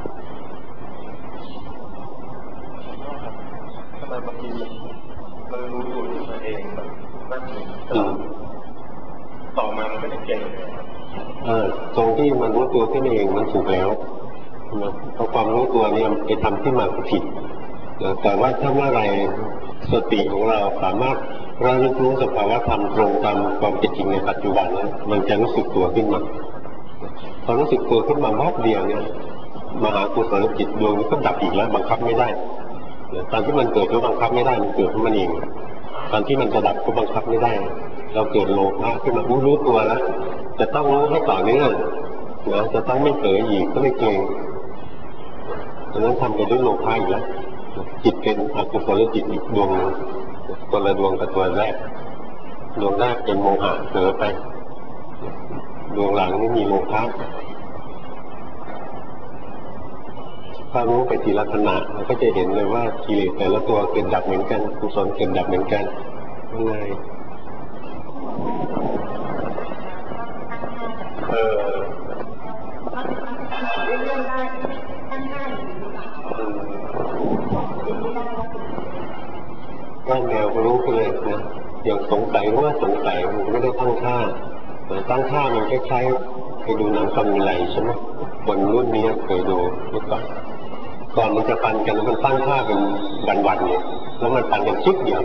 ทำไมบางทีเรารู้ตัวตัวเองแบบนั่งอยู่ต่อมามันไม่ได้เก่งเออตรงที่มันรู้ตัวขึ้นเองมันถูกแล้วนะเพราะความรู้ตัวเนี่ยไปทำขึ้นมาผิดนะแต่ว่าถ้าเมื่อไรสติของเราสามารถระลึกรู้สภาวะธรรมตรงตามความเป็นจริงในปัจจุบันนั้นมันจะรู้สึกตัวขึ้นมาพอรู้สึกตัวขึ้นมารอบเดียวเนี่ยมหากุศลจิตดวงนี้ก็ดับอีกแล้วบังคับไม่ได้ตอนที่มันเกิดก็บังคับไม่ได้มันเกิดขึ้นมาเองตอนที่มันจะดับก็บังคับไม่ได้เราเกิดโลภะขึ้นมารู้ตัวแล้วจะต้องรู้ให้ต่อเนื่องนะจะต้องไม่เผลออีกก็ไม่เกรงดังนั้นทำไปด้วยโลภะอีกแล้วจิตเป็นอกุศลจิตอีกดวงคนละดวงกับตัวแรกดวงแรกเป็นโมหะเผลอไปดวงหลังไม่มีโลภะถ้ารู้ไปทีละขณะเราก็จะเห็นเลยว่ากิเลสแต่ละตัวเกิดดับเหมือนกันกุศลเกิดดับเหมือนกันง่ายเออก็แนวรู้ไปเลยนะอย่างสงสัยว่าสงสัยมันไม่ได้ตั้งท่าตั้งท่ามันคล้ายๆเคยดูหนังซามูไรใช่ไหมคนรุ่นนี้เคยดูเมื่อก่อนก่อนมันจะปันกันมันตั้งท่าเป็นวันๆเนี่ยแล้วมันปันกันชิดเดียว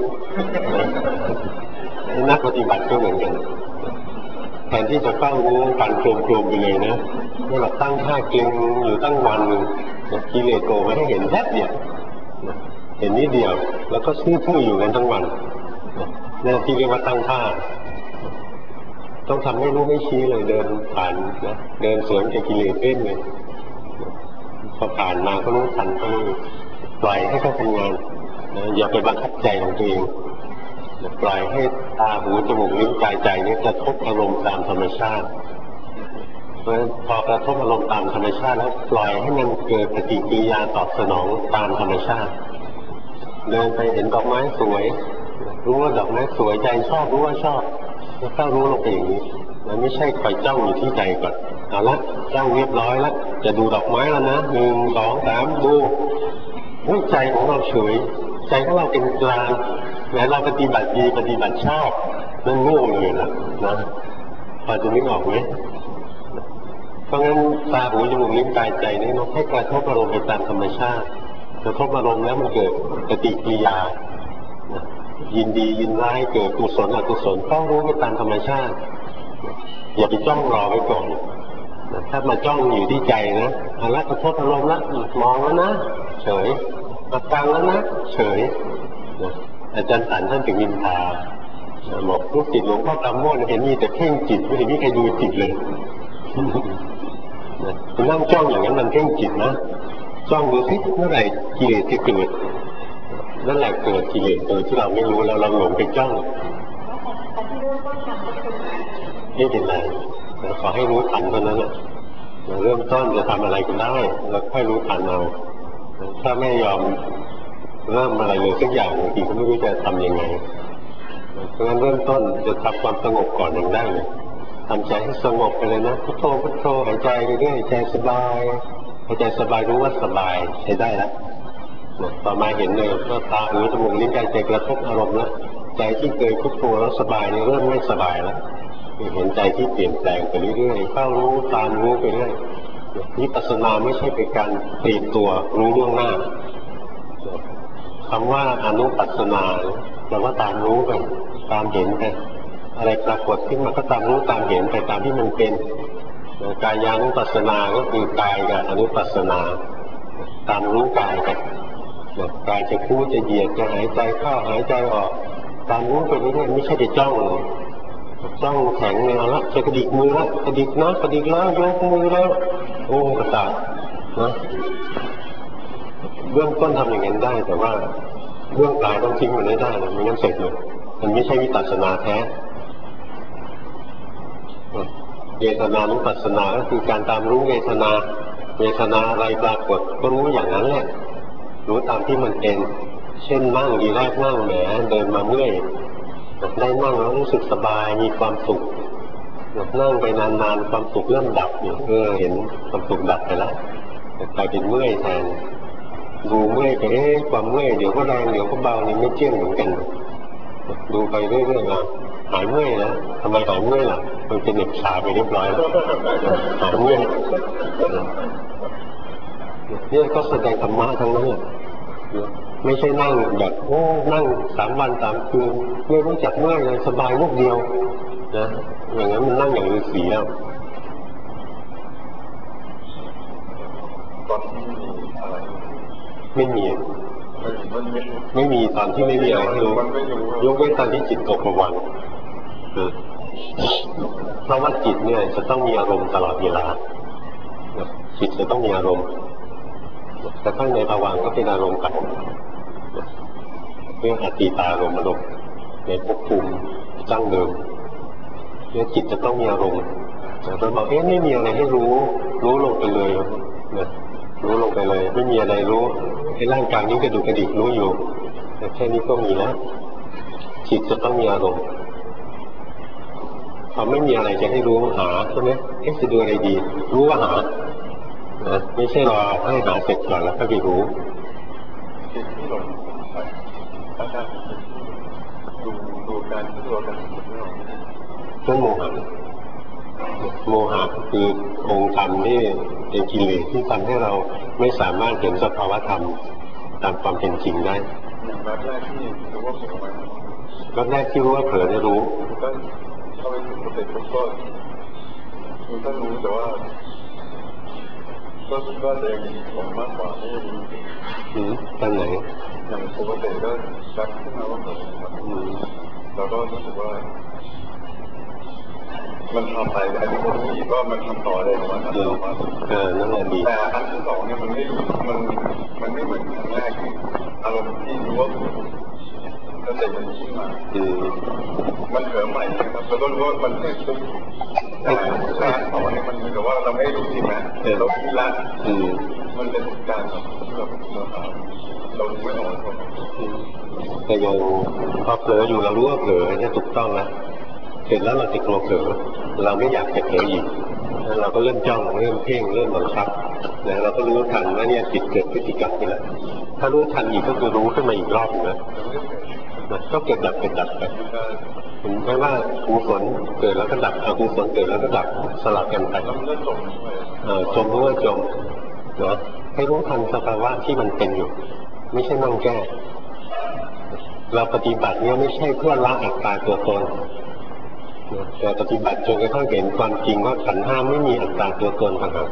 นักปฏิบัติก็เหมือนกันแทนที่จะเฝ้ารู้ปันโครมๆไปเลยนะเมื่อเราตั้งท่าเก่งอยู่ตั้งวันหนึ่งกิเลสโผล่มาให้เห็นแค่เดียวเห็นนิดเดียวแล้วก็ซื่อผู้อยู่กันทั้งวันนี่ที่เรียกว่าตั้งท่าต้องทำให้รู้ไม่ชี้เลยเดินผ่านนะเดินสวนกับกิเลสเล่นเลยพอผ่านมาก็รู้ทันก็ปล่อยให้เขาทำงานนะอย่าไปบังคับใจของตัวเองปล่อยให้ตาหูจมูกลิ้นกายใจนี้กระทบอารมณ์ตามธรรมชาติเพราะฉะนั้นพอกระทบอารมณ์ตามธรรมชาติแล้วปล่อยให้มันเกิดปฏิกิริยาตอบสนองตามธรรมชาติเดินไปเห็นดอกไม้สวยรู้ว่าดอกไม้สวยใจชอบรู้ว่าชอบแล้วก็รู้ลงไปอย่างนี้มันไม่ใช่คอยจ้องอยู่ที่ใจก่อนเอาละจ้องเรียบร้อยแล้วจะดูดอกไม้แล้วนะหนึ่งสองสามดูใจของเราเฉยใจของเราเป็นกลางแม้เราปฏิบัติดีปฏิบัติชอบนั่นโง่เลยนะนะพอจะนึกออกไหมเพราะงั้นตาหูจมูกลิ้นกายใจนี่เราให้กระทบอารมณ์ไปตามธรรมชาติกระทบอารมณ์แล้วมันเกิดปฏิกิริยายินดียินร้ายเกิดกุศลอกุศลต้องรู้ไปตามธรรมชาติอย่าไปจ้องรอไว้ก่อนถ้ามาจ้องอยู่ที่ใจนะเอาละกระทบอารมณ์ละมองแล้วนะเฉยมาฟังแล้วนะเฉยอาจารย์สันท่านถึงนินทาบอกลูกจิตหลวงพ่อตามโมดเห็นมีแต่เพ่งจิตไม่เห็นมีใครดูจิตเลยคุณนั่งจ้องอย่างนั้นมันเพ่งจิตนะจ้องดูสิเมื่อไหร่กิเลสจะเกิดนั่นแหละเกิดกิเลสโดยที่เราไม่รู้แล้วเราหลงไปจ้องไม่เป็นไรขอให้รู้ทันเท่านั้นแหละเริ่มต้นจะทำอะไรก็ได้แล้วค่อยรู้ทันเอาถ้าไม่ยอมเริ่มอะไรเลยสักอย่างบางทีก็ไม่รู้จะทำยังไงเพราะฉะนั้นเริ่มต้นจะทำความสงบก่อนอย่างได้เลยทำใจให้สงบไปเลยนะพุทโธพุทโธหายใจไปเรื่อยใจสบายหายใจสบายรู้ว่าสบายใช้ได้แล้วต่อมาเห็นเลยว่าตาหูจมูกลิ้นกายใจกระทบอารมณ์แล้วใจที่เคยพุทโธแล้วสบายนี่เริ่มไม่สบายแล้วเห็นใจที่เปลี่ยนแปลงไปเรื่อยๆเข้ารู้ตามรู้ไปเรื่อยวิปัสสนาไม่ใช่เป็นการเตรียมตัวรู้ล่วงหน้าคำว่าอนุปัสสนาเราก็ตามรู้ไปตามเห็นไปอะไรปรากฏขึ้นมาก็ตามรู้ตามเห็นไปตามที่มันเป็นกายานุปัสสนาก็คือกายกับอนุปัสสนาตามรู้กายไปกายจะคู่จะเหยียดจะหายใจเข้าหายใจออกตามรู้ไปเรื่อยๆไม่ใช่ไปจ้องจ้องแข็งแนวละจะกระดิกมือละกระดิกนะกระดิกแล้วยกมือแล้วโอ้กระตากนะเบื้องต้นทำอย่างนั้นได้แต่ว่าเบื้องปลายต้องทิ้งมันได้ได้ไม่งั้นเสร็จเลยมันไม่ใช่วิปัสสนาแท้เวทนานุปัสสนาก็คือการตามรู้เวทนาเวทนาอะไรปรากฏก็รู้อย่างนั้นแหละรู้ตามที่มันเป็นเช่นนั่งดีแรกนั่งแหมเดินมาเมื่อยได้นั่งแล้วรู้สึกสบายมีความสุขนั่งไปนานๆความสุขเริ่มดับอยู่เออเห็นความสุขดับไปแล้วกลายเป็นเมื่อยแทนดูเมื่อยไปเอ๊ะความเมื่อยเดี๋ยวก็แรงเดี๋ยวก็เบานี่ไม่เที่ยงเหมือนกันดูไปเรื่อยๆนะหายเมื่อยนะทำไมหายเมื่อยล่ะมันเป็นเหน็บชาไปเรียบร้อยแล้วหายเมื่อยเนี่ยก็แสดงธรรมะทั้งนั้นไม่ใช่นั่งแบบโอ้นั่งสามวันสามคืนไม่รู้จักเมื่อยเลยสบายลูกเดียวนะอย่างนั้นมันนั่งอย่างฤาษีแล้วตอนที่มีอะไรไม่มีไม่มีตอนที่ไม่มีอะไรให้รู้ยกเว้นตอนที่จิตตกผวังค์เพราะว่าจิตเนี่ยจะต้องมีอารมณ์ตลอดเวลาจิตจะต้องมีอารมณ์แต่ข้างในภวังค์ก็เป็นอารมณ์เก่าเรื่องอดีตารมณ์อารมณ์ในภพภูมิตั้งเดิมเนี่ยจิตจะต้องมีอารมณ์เราบอกเอ๊ะไม่มีอะไรให้รู้รู้ลงไปเลยนะรู้ลงไปเลยไม่มีอะไรรู้ไอ้ร่างกายนี้กระดูกกระดิกรู้อยู่แต่แค่นี้ก็มีแล้วจิตจะต้องมีอารมณ์พอไม่มีอะไรจะให้รู้หาใช่ไหมเอ๊ะจะดูอะไรดีรู้ว่าหานะไม่ใช่รอให้หาเสร็จก่อนแล้วก็ไปรู้ที่หลงไปอาจารย์ตัวกันไม่ออกก็โมหะโมหะคือองค์ธรรมที่เป็นกิเลสที่ทำให้เราไม่สามารถเห็นสภาวธรรมตามความเป็นจริงได้อย่างแรกแรกที่รู้ว่าเผลอมาก็แรกที่รู้ว่าเผลอได้รู้ก็เข้าไปถึงสเต็ปก็มันก็รู้แต่ว่าก็ก็เลยผมมากกว่าไม่รู้อืมตอนไหนอย่างปกติก็รักขึ้นมาว่าเผลอแล้วก็รู้สึกว่ามันทำไปอันที่ผมคิดว่ามันทำต่อได้ประมาณนั้นเออนั่นแหละดีแต่อันที่สองเนี่ยมันไม่มันมันไม่เหมือนครั้งแรกอารมณ์ที่รู้ว่าก็แต่มันขึ้นมามันเผลอใหม่ครับแล้วก็รู้ว่ามันไม่คุ้มแต่การสอนเนี่ยมันเหมือนกับว่าเราไม่รู้จริงนะเราคิดละมันเป็นการแบบเราไม่ออกแต่ยังพอเผลออยู่เรารู้ว่าเผลอเนี่ยถูกต้องแล้วเสร็จแล้วเราติดกลัวเผลอเราไม่อยากจะเผลออีกเราก็เริ่มจ้องเริ่มเพ่งเริ่มบังคับนะเราก็รู้ทันว่าเนี่ยจิตเกิดพฤติกรรมนี่แหละถ้ารู้ทันอีกก็คือรู้ขึ้นมาอีกรอบนะนะก็เกิดดับเกิดดับไปเห็นไหมว่ากุศลเกิดแล้วก็ดับอกุศลเกิดแล้วก็ดับสลับกันไปจมรู้ว่าจมเนาะให้รู้ทันสภาวะที่มันเป็นอยู่ไม่ใช่นั่งแก้เราปฏิบัติเนี่ยไม่ใช่เพื่อละอัตตาตัวตนแต่ปฏิบัติจนกระทั่งเห็นความจริงว่าขันธ์ห้าไม่มีอัตตาตัวตนต่างหาก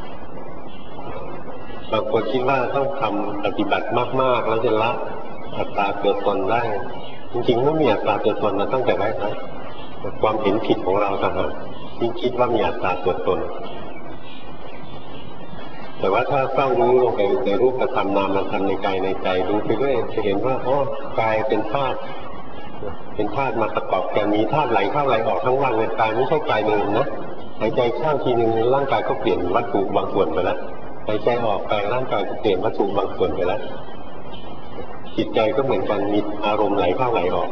บางคนคิดว่าต้องทำปฏิบัติมากๆแล้วจะละอัตตาตัวตนได้จริงๆไม่มีอัตตาตัวตนมาตั้งแต่แรกนะความเห็นผิดของเราต่างหากที่คิดว่ามีอัตตาตัวตนแต่ว่าถ้าเฝ้ารู้ลงไปในรูปธรรมนามธรรมในกายในใจดูไปเรื่อยจะเห็นว่าอ๋อกายเป็นธาตุเป็นธาตุมาประกอบกันมีธาตุไหลเข้าไหลออกทั้งวันเลยกายไม่ใช่กายเดิมนะหายใจเข้าทีนึงร่างกายก็เปลี่ยนวัตถุบางส่วนไปแล้วหายใจออกไปร่างกายก็เปลี่ยนวัตถุบางส่วนไปแล้วจิตใจก็เหมือนกันมีอารมณ์ไหลเข้าไหลออก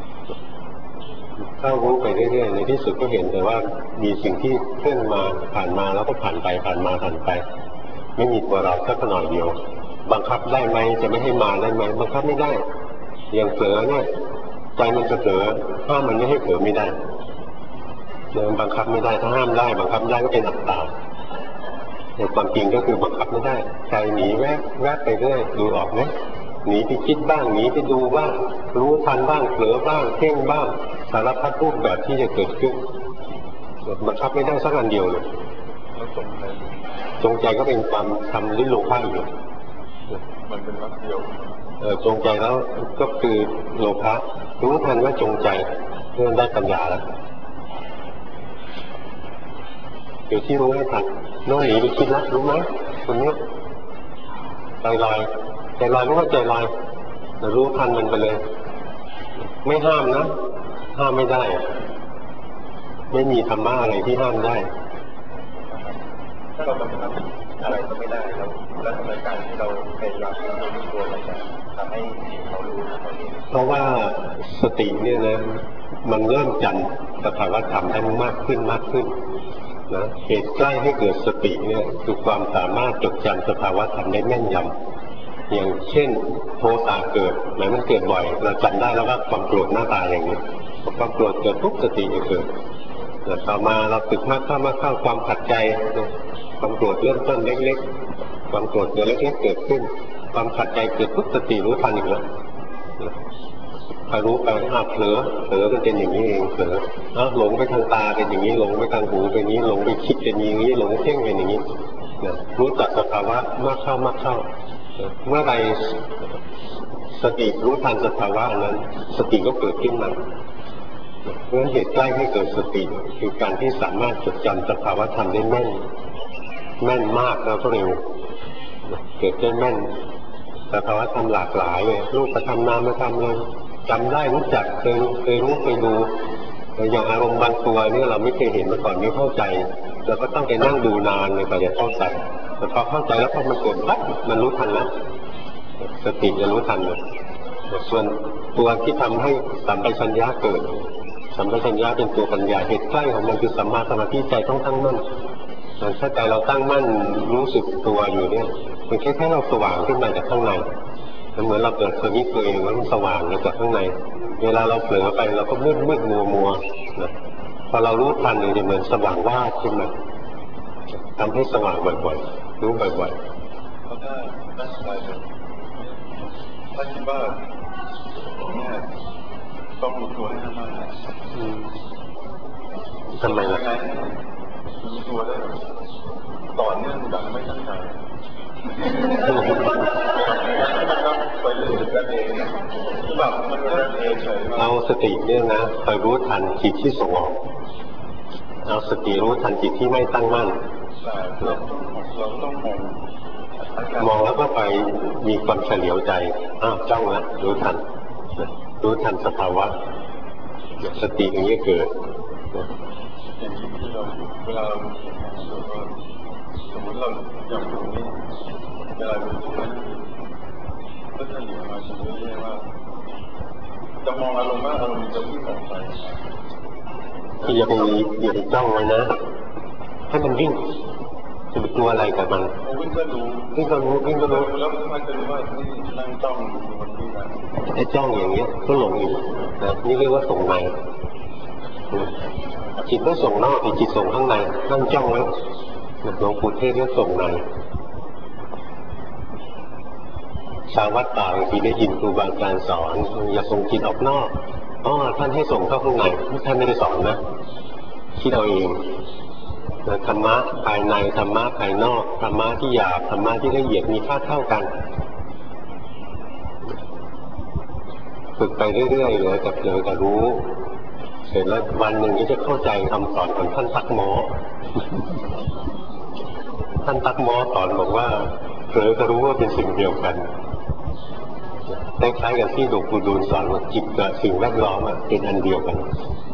ถ้ารู้ไปเรื่อยๆในที่สุดก็เห็นแต่ว่ามีสิ่งที่เคลื่อนมาผ่านมาแล้วก็ผ่านไปผ่านมาผ่านไปไม่มีตัวเราสักหน่อยเดียวบังคับได้ไหมจะไม่ให้มาได้ไหมบังคับไม่ได้อย่างเผลอเนี่ยใจมันจะเผลอห้ามมันไม่ให้เผลอไม่ได้เนี่ยบังคับไม่ได้ถ้าห้ามได้บังคับได้ก็เป็นอัตตาแต่ความจริงก็คือบังคับไม่ได้ใจหนีแวบแวบไปเรื่อยดูออกไหมหนีไปคิดบ้างหนีไปดูบ้างรู้ทันบ้างเผลอบ้างเพ่งบ้างสารพัดรูปแบบที่จะเกิดขึ้นบังคับไม่ได้สักอันเดียวเลยจงใจก็เป็นความทำลิ้นโลภะอยู่มันเป็นรักเดียวเออจงใจแล้วก็คือโลภะรู้ทันว่าจงใจเพื่อได้ปัญญาแล้วเดี๋ยวที่รู้ให้ทันน้องหนีไปคิดละรู้ไหมคนนี้ใจลอยใจลอยไม่ว่าใจลอยแต่รู้ทันมันไปเลยไม่ห้ามนะห้ามไม่ได้ไม่มีธรรมะอะไรที่ห้ามได้ถ้าเราทำอะไรก็ไม่ได้แล้วแล้วทำไมการที่เราพยายามเราไม่ตัวเราจะทำให้เขารู้เพราะว่าสติเนี่ยนะมันเริ่มจำสภาวะธรรมได้มากขึ้นมากขึ้นนะเหตุใกล้ให้เกิดสติเนี่ยคือความสามารถจดจำสภาวะธรรมได้แม่นยำอย่างเช่นโทสะเกิดหมายมันเกิดบ่อยเราจำได้แล้วว่าความโกรธหน้าตาอย่างนี้ความโกรธเกิดปุ๊บสติจะเกิดแต่ต่อมาเราฝึกมากเข้ามากเข้าความขัดใจความโกรธเริ่มต้นเล็กๆความโกรธเกิดเล็กๆเกิดขึ้นความขัดใจเกิดปุ๊บสติรู้ทันอีกแล้วพอรู้ไปอ้าวเผลอเผลอมันเป็นอย่างนี้เองเผลออ้าวหลงไปทางตาเป็นอย่างนี้หลงไปทางหูเป็นอย่างนี้หลงไปคิดเป็นอย่างนี้หลงเพ่งเป็นอย่างนี้รู้จักสภาวะมากเข้ามากเข้าเมื่อไรสติรู้ทันสภาวะนั้นสติก็เกิดขึ้นมาเพราะฉะนั้นเหตุใกล้ให้เกิดสติคือการที่สามารถจดจำสภาวะธรรมได้แม่นแม่นมากแล้วก็เร็วเกิดได้แม่นสภาวะธรรมหลากหลายเลยรูปธรรมนามธรรมเลยจำได้รู้จักเคยเคยรู้เคยดูอย่างอารมณ์บางตัวเนี่ยเราไม่เคยเห็นมาก่อนไม่เข้าใจเราก็ต้องไปนั่งดูนานเลยกว่าจะเข้าใจแต่พอเข้าใจแล้วพอมันเกิดปั๊บมันรู้ทันแล้วสติจะรู้ทันเลยส่วนตัวที่ทำให้สัมปชัญญะเกิดสัมปชัญญะเป็นตัวปัญญาเหตุใกล้ของมันคือสัมมาสมาธิใจต้องตั้งมั่นถ้าใจเราตั้งมั่นรู้สึกตัวอยู่เนี่ยมันแค่แค่เราสว่างขึ้นมาจากข้างในมันเหมือนเราเกิดสวิตช์ตัวเองแล้วมันสว่างมาจากข้างในเวลาเราเผลอไปเราก็มืดมืดมัวมัวนะพอเรารู้ทันเนี่ยจะเหมือนสว่างวาบขึ้นมาทำให้สว่างบ่อยๆรู้บ่อยๆเพราะถ้าร่างกายแบบถ้าคิดว่าเนี่ยต้องรู้ตัวให้มากทำไมล่ะรู้ตัวได้ต่อเนื่องแบบไม่ตั้งใจไปเรื่อยๆกันเองแบบมันก็เองเฉยเอาสติเนี่ยนะคอยรู้ทันจิตที่ส่งออกเอาสติรู้ทันจิตที่ไม่ตั้งมั่นเราต้องเราต้องมองมองแล้วก็ไปมีความเฉลียวใจอ้าวจ้องแล้วรู้ทันรู้ทันสภาวะสติอย่างนี้เกิดอย่างที่เราเวลาเราสมมติเราอย่างตรงนี้เวลาเราตรงนั้นก็จะเหลียวมาถึงเรื่อยๆว่าจะมองอารมณ์ว่าอารมณ์จะวิ่งออกไปที่อย่าไปอย่าไปจ้องไว้นะให้มันวิ่งจะไปกลัวอะไรกับมันวิ่งก็รู้วิ่งก็รู้วิ่งก็รู้แล้วมันจะรู้ว่าที่นั่งจ้องอยู่บนที่นั้นไอ้จ้องอย่างเงี้ยก็หลงอยู่นะนี่เรียกว่าส่งในจิตไม่ส่งนอกจิตส่งข้างในนั่งจ้องไว้หลวงปู่เทศเรียกส่งในชาววัดป่าบางทีได้ยินครูบาอาจารย์สอนอย่าส่งจิตออกนอกอ๋อท่านให้ส่งเข้าข้างในท่านไม่ได้สอนนะคิดเอาเองธรรมะภายในธรรมะภายนอกธรรมะที่หยาบธรรมะที่ละเอียดมีค่าเท่ากันฝึกไปเรื่อยๆเลยกับเผลอกับรู้เสร็จแล้ววันหนึ่งก็จะเข้าใจคำสอนของท่านตักหมอท่านตักหมอสอนบอกว่าเผลอกับรู้ว่าเป็นสิ่งเดียวกันคล้ายๆกับที่หลวงปู่ดูลสอนว่าจิตกับสิ่งแวดล้อมเป็นอันเดียวกัน